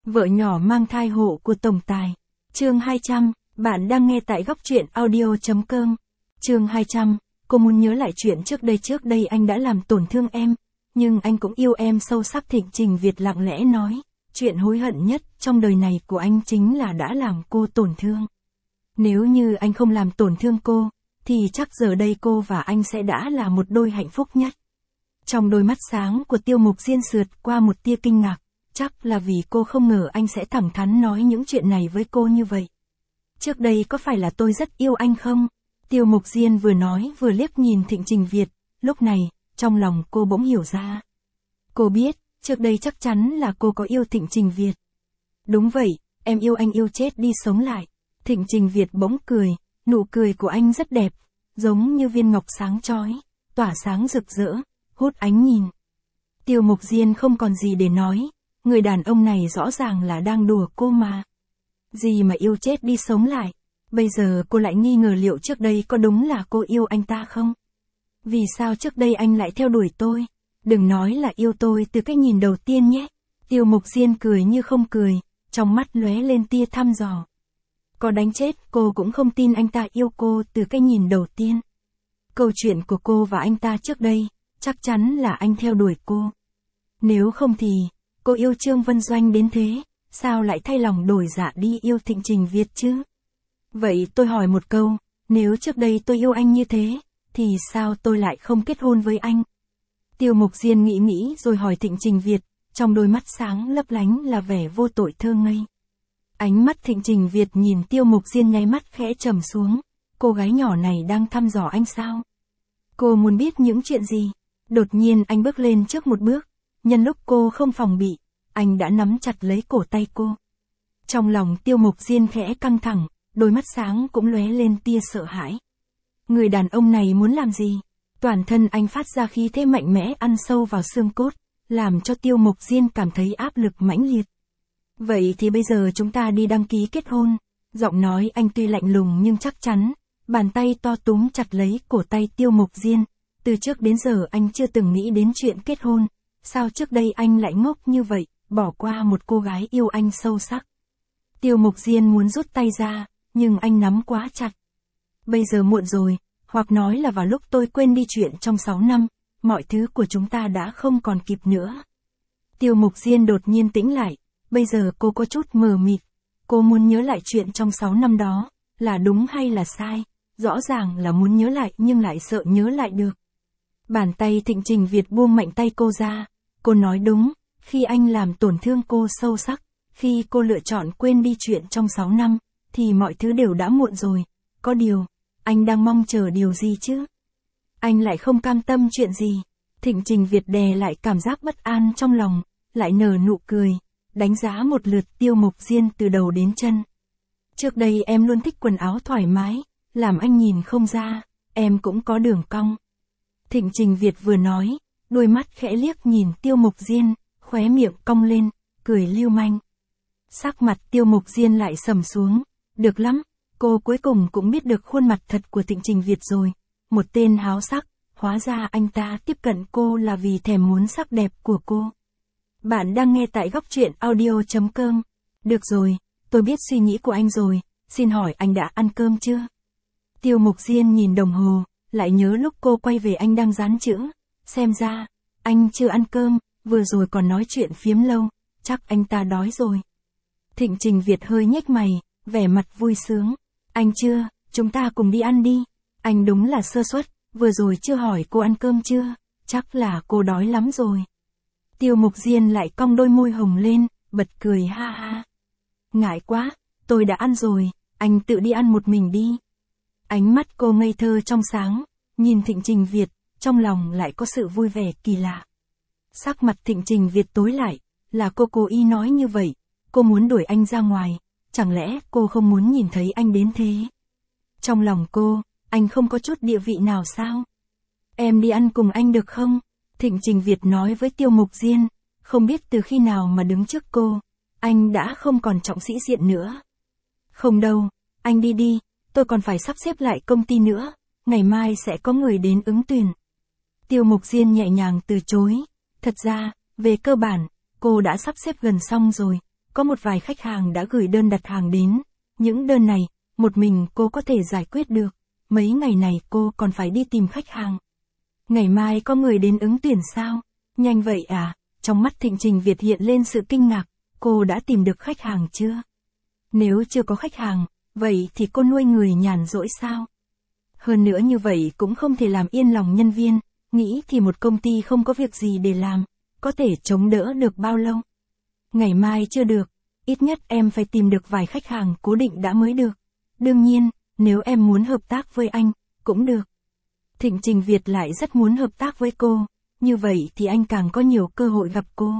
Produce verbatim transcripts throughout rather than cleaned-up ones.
Vợ nhỏ mang thai hộ của tổng tài. Chương hai trăm, bạn đang nghe tại góc truyện audio chấm com. Chương hai trăm, cô muốn nhớ lại chuyện trước đây trước đây anh đã làm tổn thương em, nhưng anh cũng yêu em sâu sắc. Thịnh Trình Việt lặng lẽ nói, chuyện hối hận nhất trong đời này của anh chính là đã làm cô tổn thương. Nếu như anh không làm tổn thương cô, thì chắc giờ đây cô và anh sẽ đã là một đôi hạnh phúc nhất. Trong đôi mắt sáng của Tiêu Mục Diên sượt qua một tia kinh ngạc, chắc là vì cô không ngờ anh sẽ thẳng thắn nói những chuyện này với cô như vậy. Trước đây có phải là tôi rất yêu anh không? Tiêu Mục Diên vừa nói vừa liếc nhìn Thịnh Trình Việt, lúc này, trong lòng cô bỗng hiểu ra. Cô biết, trước đây chắc chắn là cô có yêu Thịnh Trình Việt. Đúng vậy, em yêu anh yêu chết đi sống lại. Thịnh Trình Việt bỗng cười, nụ cười của anh rất đẹp, giống như viên ngọc sáng chói, tỏa sáng rực rỡ, hút ánh nhìn. Tiêu Mục Diên không còn gì để nói, người đàn ông này rõ ràng là đang đùa cô mà. Gì mà yêu chết đi sống lại, bây giờ cô lại nghi ngờ liệu trước đây có đúng là cô yêu anh ta không? Vì sao trước đây anh lại theo đuổi tôi? Đừng nói là yêu tôi từ cái nhìn đầu tiên nhé. Tiêu Mục Diên cười như không cười, trong mắt lóe lên tia thăm dò. Có đánh chết cô cũng không tin anh ta yêu cô từ cái nhìn đầu tiên. Câu chuyện của cô và anh ta trước đây, chắc chắn là anh theo đuổi cô. Nếu không thì, cô yêu Trương Vân Doanh đến thế, sao lại thay lòng đổi dạ đi yêu Thịnh Trình Việt chứ? Vậy tôi hỏi một câu, nếu trước đây tôi yêu anh như thế, thì sao tôi lại không kết hôn với anh? Tiêu Mục Diên nghĩ nghĩ rồi hỏi Thịnh Trình Việt, trong đôi mắt sáng lấp lánh là vẻ vô tội thơ ngây. Ánh mắt Thịnh Trình Việt nhìn Tiêu Mục Diên nháy mắt khẽ trầm xuống, cô gái nhỏ này đang thăm dò anh sao? Cô muốn biết những chuyện gì? Đột nhiên anh bước lên trước một bước, nhân lúc cô không phòng bị, anh đã nắm chặt lấy cổ tay cô. Trong lòng Tiêu Mục Diên khẽ căng thẳng, đôi mắt sáng cũng lóe lên tia sợ hãi. Người đàn ông này muốn làm gì? Toàn thân anh phát ra khí thế mạnh mẽ ăn sâu vào xương cốt, làm cho Tiêu Mục Diên cảm thấy áp lực mãnh liệt. Vậy thì bây giờ chúng ta đi đăng ký kết hôn. Giọng nói anh tuy lạnh lùng nhưng chắc chắn, bàn tay to túm chặt lấy cổ tay Tiêu Mục Diên. Từ trước đến giờ anh chưa từng nghĩ đến chuyện kết hôn, sao trước đây anh lại ngốc như vậy, bỏ qua một cô gái yêu anh sâu sắc. Tiêu Mục Diên muốn rút tay ra, nhưng anh nắm quá chặt. Bây giờ muộn rồi, hoặc nói là vào lúc tôi quên đi chuyện trong sáu năm, mọi thứ của chúng ta đã không còn kịp nữa. Tiêu Mục Diên đột nhiên tĩnh lại, bây giờ cô có chút mờ mịt, cô muốn nhớ lại chuyện trong sáu năm đó, là đúng hay là sai, rõ ràng là muốn nhớ lại nhưng lại sợ nhớ lại được. Bàn tay Thịnh Trình Việt buông mạnh tay cô ra, cô nói đúng, khi anh làm tổn thương cô sâu sắc, khi cô lựa chọn quên đi chuyện trong sáu năm, thì mọi thứ đều đã muộn rồi, có điều, anh đang mong chờ điều gì chứ? Anh lại không cam tâm chuyện gì? Thịnh Trình Việt đè lại cảm giác bất an trong lòng, lại nở nụ cười, đánh giá một lượt Tiêu Mục Diên từ đầu đến chân. Trước đây em luôn thích quần áo thoải mái, làm anh nhìn không ra, em cũng có đường cong. Thịnh Trình Việt vừa nói, đôi mắt khẽ liếc nhìn Tiêu Mục Diên, khóe miệng cong lên, cười lưu manh. Sắc mặt Tiêu Mục Diên lại sầm xuống, được lắm, cô cuối cùng cũng biết được khuôn mặt thật của Thịnh Trình Việt rồi, một tên háo sắc, hóa ra anh ta tiếp cận cô là vì thèm muốn sắc đẹp của cô. Bạn đang nghe tại góc truyện audio chấm com. Được rồi, tôi biết suy nghĩ của anh rồi, xin hỏi anh đã ăn cơm chưa? Tiêu Mục Diên nhìn đồng hồ, lại nhớ lúc cô quay về anh đang dán chữ, xem ra, anh chưa ăn cơm, vừa rồi còn nói chuyện phiếm lâu, chắc anh ta đói rồi. Thịnh Trình Việt hơi nhếch mày, vẻ mặt vui sướng, anh chưa, chúng ta cùng đi ăn đi, anh đúng là sơ suất, vừa rồi chưa hỏi cô ăn cơm chưa, chắc là cô đói lắm rồi. Tiêu Mục Diên lại cong đôi môi hồng lên, bật cười ha ha. Ngại quá, tôi đã ăn rồi, anh tự đi ăn một mình đi. Ánh mắt cô ngây thơ trong sáng, nhìn Thịnh Trình Việt, trong lòng lại có sự vui vẻ kỳ lạ. Sắc mặt Thịnh Trình Việt tối lại, là cô cố ý nói như vậy, cô muốn đuổi anh ra ngoài, chẳng lẽ cô không muốn nhìn thấy anh đến thế? Trong lòng cô, anh không có chút địa vị nào sao? Em đi ăn cùng anh được không? Thịnh Trình Việt nói với Tiêu Mục Diên, không biết từ khi nào mà đứng trước cô, anh đã không còn trọng sĩ diện nữa. Không đâu, anh đi đi, tôi còn phải sắp xếp lại công ty nữa, ngày mai sẽ có người đến ứng tuyển. Tiêu Mục Diên nhẹ nhàng từ chối, thật ra, về cơ bản, cô đã sắp xếp gần xong rồi, có một vài khách hàng đã gửi đơn đặt hàng đến. Những đơn này, một mình cô có thể giải quyết được. Mấy ngày này cô còn phải đi tìm khách hàng. Ngày mai có người đến ứng tuyển sao? Nhanh vậy à? Trong mắt Thịnh Trình Việt hiện lên sự kinh ngạc. Cô đã tìm được khách hàng chưa? Nếu chưa có khách hàng, vậy thì cô nuôi người nhàn rỗi sao? Hơn nữa như vậy cũng không thể làm yên lòng nhân viên. Nghĩ thì một công ty không có việc gì để làm, có thể chống đỡ được bao lâu? Ngày mai chưa được, ít nhất em phải tìm được vài khách hàng cố định đã mới được. Đương nhiên, nếu em muốn hợp tác với anh, cũng được. Thịnh Trình Việt lại rất muốn hợp tác với cô, như vậy thì anh càng có nhiều cơ hội gặp cô.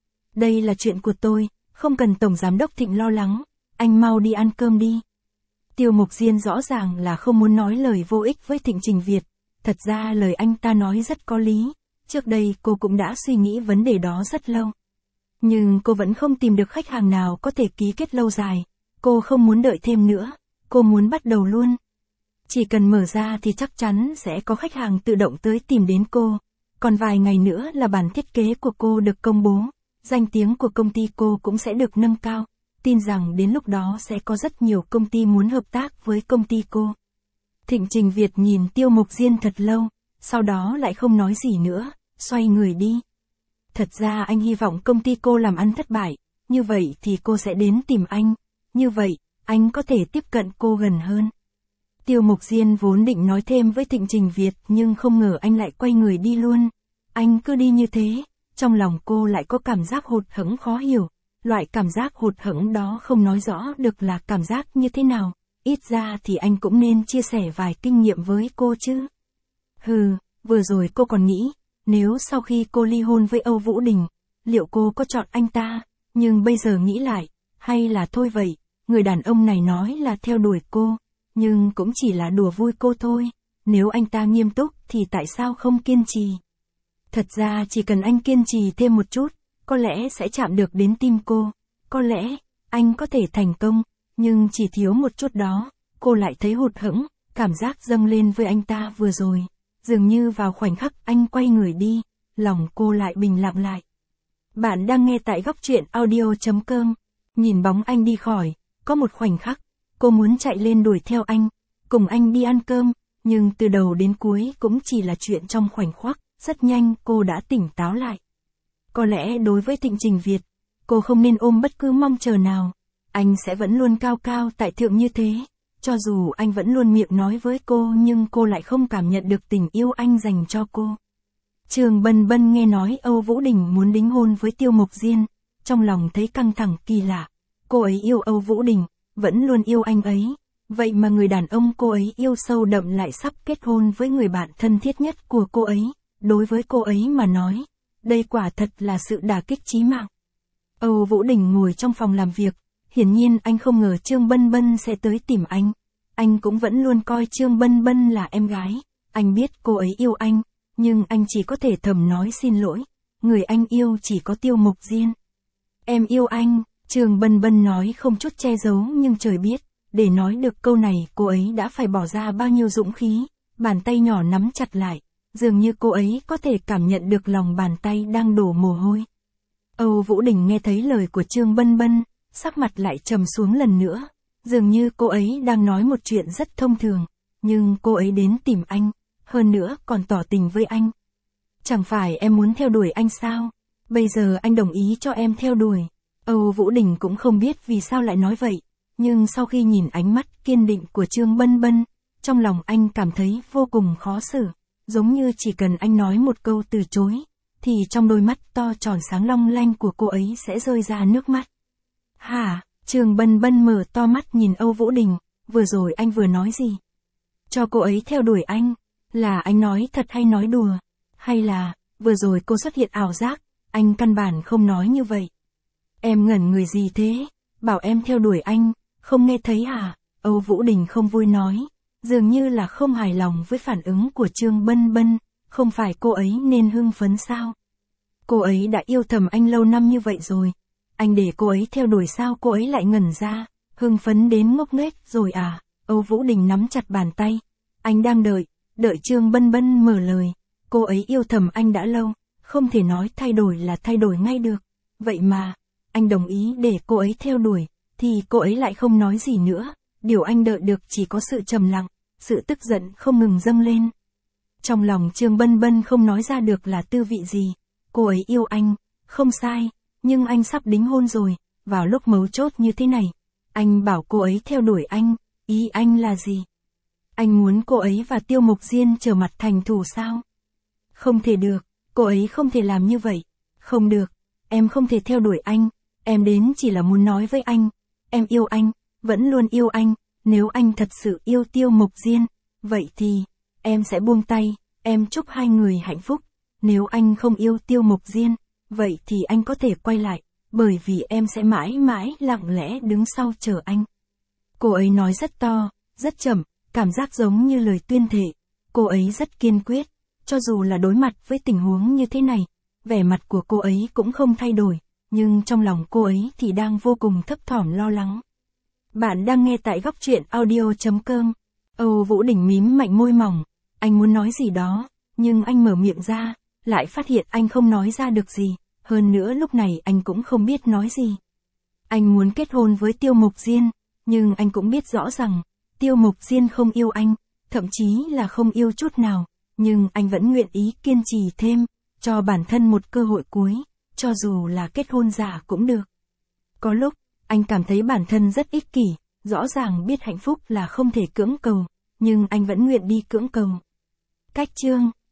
Đây là chuyện của tôi, không cần Tổng Giám đốc Thịnh lo lắng, anh mau đi ăn cơm đi. Tiêu Mục Diên rõ ràng là không muốn nói lời vô ích với Thịnh Trình Việt, thật ra lời anh ta nói rất có lý, trước đây cô cũng đã suy nghĩ vấn đề đó rất lâu. Nhưng cô vẫn không tìm được khách hàng nào có thể ký kết lâu dài, cô không muốn đợi thêm nữa, cô muốn bắt đầu luôn. Chỉ cần mở ra thì chắc chắn sẽ có khách hàng tự động tới tìm đến cô, còn vài ngày nữa là bản thiết kế của cô được công bố, danh tiếng của công ty cô cũng sẽ được nâng cao, tin rằng đến lúc đó sẽ có rất nhiều công ty muốn hợp tác với công ty cô. Thịnh Trình Việt nhìn Tiêu Mục Diên thật lâu, sau đó lại không nói gì nữa, xoay người đi. Thật ra anh hy vọng công ty cô làm ăn thất bại, như vậy thì cô sẽ đến tìm anh, như vậy, anh có thể tiếp cận cô gần hơn. Tiêu Mục Diên vốn định nói thêm với Thịnh Trình Việt nhưng không ngờ anh lại quay người đi luôn. Anh cứ đi như thế, trong lòng cô lại có cảm giác hụt hẫng khó hiểu, loại cảm giác hụt hẫng đó không nói rõ được là cảm giác như thế nào, ít ra thì anh cũng nên chia sẻ vài kinh nghiệm với cô chứ. Hừ, vừa rồi cô còn nghĩ, nếu sau khi cô ly hôn với Âu Vũ Đình, liệu cô có chọn anh ta, nhưng bây giờ nghĩ lại, hay là thôi vậy, người đàn ông này nói là theo đuổi cô, nhưng cũng chỉ là đùa vui cô thôi, nếu anh ta nghiêm túc thì tại sao không kiên trì. Thật ra chỉ cần anh kiên trì thêm một chút, có lẽ sẽ chạm được đến tim cô, có lẽ, anh có thể thành công, nhưng chỉ thiếu một chút đó, cô lại thấy hụt hẫng, cảm giác dâng lên với anh ta vừa rồi. Dường như vào khoảnh khắc anh quay người đi, lòng cô lại bình lặng lại. Bạn đang nghe tại góc truyện audio chấm com. Nhìn bóng anh đi khỏi, có một khoảnh khắc, cô muốn chạy lên đuổi theo anh, cùng anh đi ăn cơm, nhưng từ đầu đến cuối cũng chỉ là chuyện trong khoảnh khắc, rất nhanh cô đã tỉnh táo lại. Có lẽ đối với Thịnh Trình Việt, cô không nên ôm bất cứ mong chờ nào, anh sẽ vẫn luôn cao cao tại thượng như thế. Cho dù anh vẫn luôn miệng nói với cô nhưng cô lại không cảm nhận được tình yêu anh dành cho cô. Trường Bân Bân nghe nói Âu Vũ Đình muốn đính hôn với Tiêu Mục Diên, trong lòng thấy căng thẳng kỳ lạ. Cô ấy yêu Âu Vũ Đình, vẫn luôn yêu anh ấy, vậy mà người đàn ông cô ấy yêu sâu đậm lại sắp kết hôn với người bạn thân thiết nhất của cô ấy. Đối với cô ấy mà nói, đây quả thật là sự đả kích chí mạng. Âu Vũ Đình ngồi trong phòng làm việc. Hiển nhiên anh không ngờ Trương Bân Bân sẽ tới tìm anh. Anh cũng vẫn luôn coi Trương Bân Bân là em gái. Anh biết cô ấy yêu anh, nhưng anh chỉ có thể thầm nói xin lỗi. Người anh yêu chỉ có Tiêu Mục Diên. Em yêu anh, Trương Bân Bân nói không chút che giấu nhưng trời biết, để nói được câu này cô ấy đã phải bỏ ra bao nhiêu dũng khí. Bàn tay nhỏ nắm chặt lại, dường như cô ấy có thể cảm nhận được lòng bàn tay đang đổ mồ hôi. Âu Vũ Đình nghe thấy lời của Trương Bân Bân, sắc mặt lại trầm xuống lần nữa, dường như cô ấy đang nói một chuyện rất thông thường, nhưng cô ấy đến tìm anh, hơn nữa còn tỏ tình với anh. Chẳng phải em muốn theo đuổi anh sao? Bây giờ anh đồng ý cho em theo đuổi. Âu Vũ Đình cũng không biết vì sao lại nói vậy, nhưng sau khi nhìn ánh mắt kiên định của Trương Bân Bân, trong lòng anh cảm thấy vô cùng khó xử, giống như chỉ cần anh nói một câu từ chối, thì trong đôi mắt to tròn sáng long lanh của cô ấy sẽ rơi ra nước mắt. Hả? Trương Bân Bân mở to mắt nhìn Âu Vũ Đình, vừa rồi anh vừa nói gì? Cho cô ấy theo đuổi anh, là anh nói thật hay nói đùa? Hay là, vừa rồi cô xuất hiện ảo giác, anh căn bản không nói như vậy? Em ngẩn người gì thế? Bảo em theo đuổi anh, không nghe thấy hả? Âu Vũ Đình không vui nói, dường như là không hài lòng với phản ứng của Trương Bân Bân, không phải cô ấy nên hưng phấn sao? Cô ấy đã yêu thầm anh lâu năm như vậy rồi. Anh để cô ấy theo đuổi sao cô ấy lại ngẩn ra, hưng phấn đến ngốc nghếch rồi à? Âu Vũ Đình nắm chặt bàn tay. Anh đang đợi, đợi Trương Bân Bân mở lời. Cô ấy yêu thầm anh đã lâu, không thể nói thay đổi là thay đổi ngay được. Vậy mà, anh đồng ý để cô ấy theo đuổi, thì cô ấy lại không nói gì nữa, điều anh đợi được chỉ có sự trầm lặng, sự tức giận không ngừng dâng lên. Trong lòng Trương Bân Bân không nói ra được là tư vị gì, cô ấy yêu anh, không sai, nhưng anh sắp đính hôn rồi, vào lúc mấu chốt như thế này, anh bảo cô ấy theo đuổi anh, ý anh là gì? Anh muốn cô ấy và Tiêu Mộc Diên trở mặt thành thù sao? Không thể được, cô ấy không thể làm như vậy, không được, em không thể theo đuổi anh, em đến chỉ là muốn nói với anh, em yêu anh, vẫn luôn yêu anh, nếu anh thật sự yêu Tiêu Mộc Diên, vậy thì, em sẽ buông tay, em chúc hai người hạnh phúc, nếu anh không yêu Tiêu Mộc Diên, vậy thì anh có thể quay lại, bởi vì em sẽ mãi mãi lặng lẽ đứng sau chờ anh. Cô ấy nói rất to, rất chậm, cảm giác giống như lời tuyên thệ, cô ấy rất kiên quyết, cho dù là đối mặt với tình huống như thế này, vẻ mặt của cô ấy cũng không thay đổi, nhưng trong lòng cô ấy thì đang vô cùng thấp thỏm lo lắng. Bạn đang nghe tại góc truyện audio.com. Âu Vũ Đình mím mạnh môi mỏng, anh muốn nói gì đó, nhưng anh mở miệng ra, lại phát hiện anh không nói ra được gì, hơn nữa lúc này anh cũng không biết nói gì. Anh muốn kết hôn với Tiêu Mộc Diên, nhưng anh cũng biết rõ rằng, Tiêu Mộc Diên không yêu anh, thậm chí là không yêu chút nào, nhưng anh vẫn nguyện ý kiên trì thêm, cho bản thân một cơ hội cuối, cho dù là kết hôn giả cũng được. Có lúc, anh cảm thấy bản thân rất ích kỷ, rõ ràng biết hạnh phúc là không thể cưỡng cầu, nhưng anh vẫn nguyện đi cưỡng cầu. Cách chương